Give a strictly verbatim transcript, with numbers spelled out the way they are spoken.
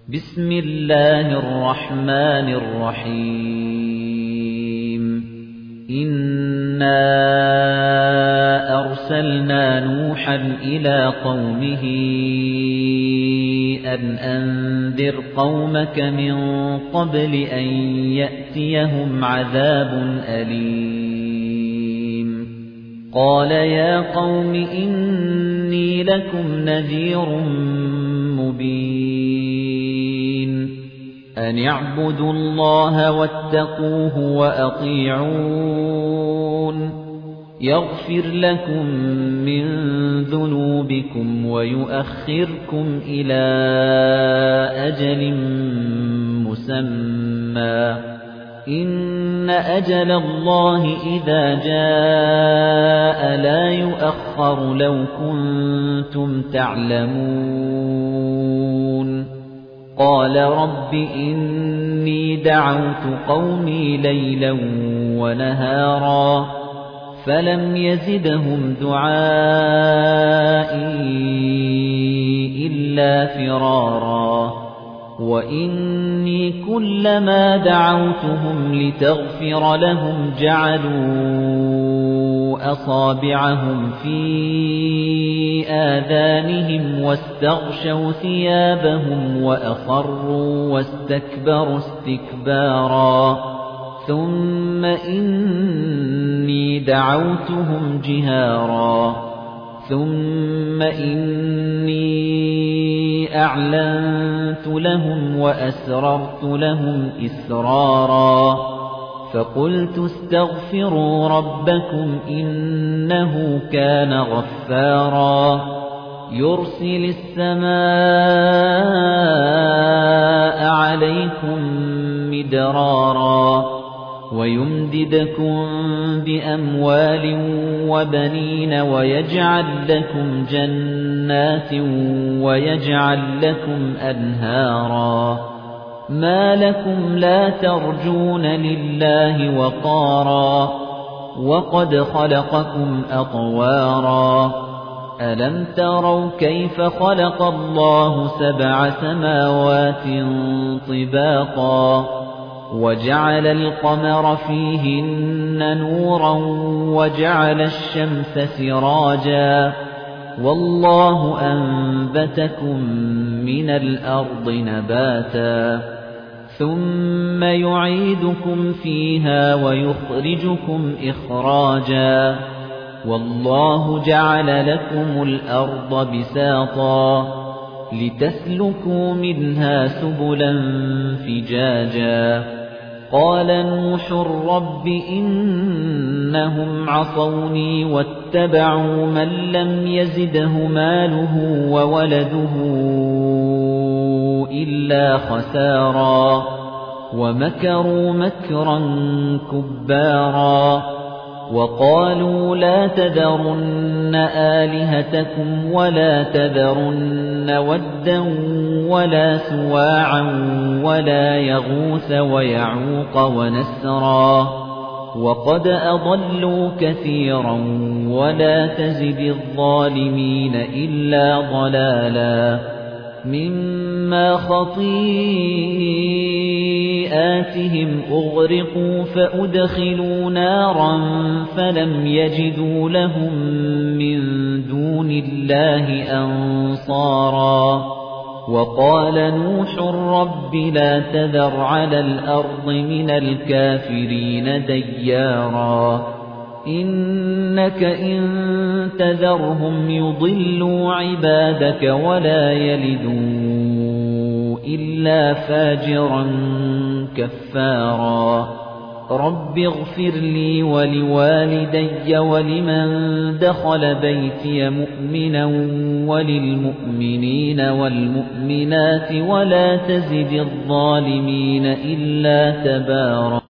بسم الله الرحمن الرحيم إنا أرسلنا نوحا إلى قومه أن أنذر قومك من قبل أن يأتيهم عذاب أليم قال يا قوم إني لكم نذير مبين أن اعبدوا الله واتقوه وأطيعون يغفر لكم من ذنوبكم ويؤخركم إلى أجل مسمى إن أجل الله إذا جاء لا يؤخر لو كنتم تعلمون قال رب إني دعوت قومي ليلا ونهارا فلم يزدهم دعائي إلا فرارا وإني كلما دعوتهم لتغفر لهم جعلوا أصابعهم في آذانهم واستغشوا ثيابهم وأصروا واستكبروا استكبارا ثم إني دعوتهم جهارا ثم إني أعلنت لهم وأسررت لهم إسرارا فقلت استغفروا ربكم إنه كان غفارا يرسل السماء عليكم مدرارا ويمددكم بأموال وبنين ويجعل لكم جنات ويجعل لكم أنهارا ما لكم لا ترجون لله وقارا وقد خلقكم أطوارا ألم تروا كيف خلق الله سبع سماوات طباقا وجعل القمر فيهن نورا وجعل الشمس سراجا والله أنبتكم من الأرض نباتا ثم يعيدكم فيها ويخرجكم إخراجا والله جعل لكم الأرض بساطا لتسلكوا منها سبلا فجاجا قال نوح رب إنهم عصوني واتبعوا من لم يزده ماله وولده إلا خسارا ومكروا مكرا كبارا وقالوا لا تذرن آلهتكم ولا تذرن ودا ولا سواعا ولا يغوث ويعوق ونسرا وقد أضلوا كثيرا ولا تزد الظالمين إلا ضلالا مما خطيئاتهم أغرقوا فأدخلوا نارا فلم يجدوا لهم من دون الله أنصارا وقال نوح رب لا تذر على الأرض من الكافرين ديارا إنك إن تذرهم يضلوا عبادك ولا يلدوا إلا فاجرا كفارا رب اغفر لي ولوالدي ولمن دخل بيتي مؤمنا وللمؤمنين والمؤمنات ولا تزد الظالمين إلا تبارا